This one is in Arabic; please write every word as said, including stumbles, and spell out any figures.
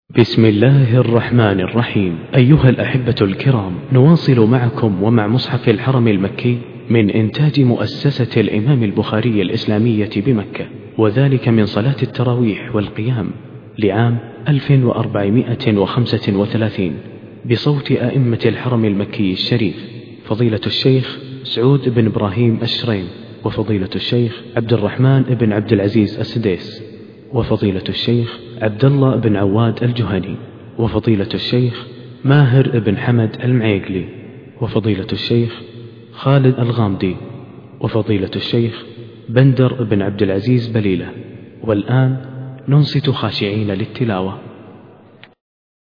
بسم الله الرحمن الرحيم. أيها الأحبة الكرام، نواصل معكم ومع مصحف الحرم المكي من إنتاج مؤسسة الإمام البخاري الإسلامية بمكة، وذلك من صلاة التراويح والقيام لعام ألف وأربعمائة وخمسة وثلاثين بصوت أئمة الحرم المكي الشريف، فضيلة الشيخ سعود بن إبراهيم الشريم، وفضيلة الشيخ عبد الرحمن بن عبد العزيز السديس، وفضيلة الشيخ عبد الله بن عواد الجهني، وفضيلة الشيخ ماهر بن حمد المعيقلي، وفضيلة الشيخ خالد الغامدي، وفضيلة الشيخ بندر بن عبد العزيز بليلة. والآن ننصت خاشعين للتلاوة.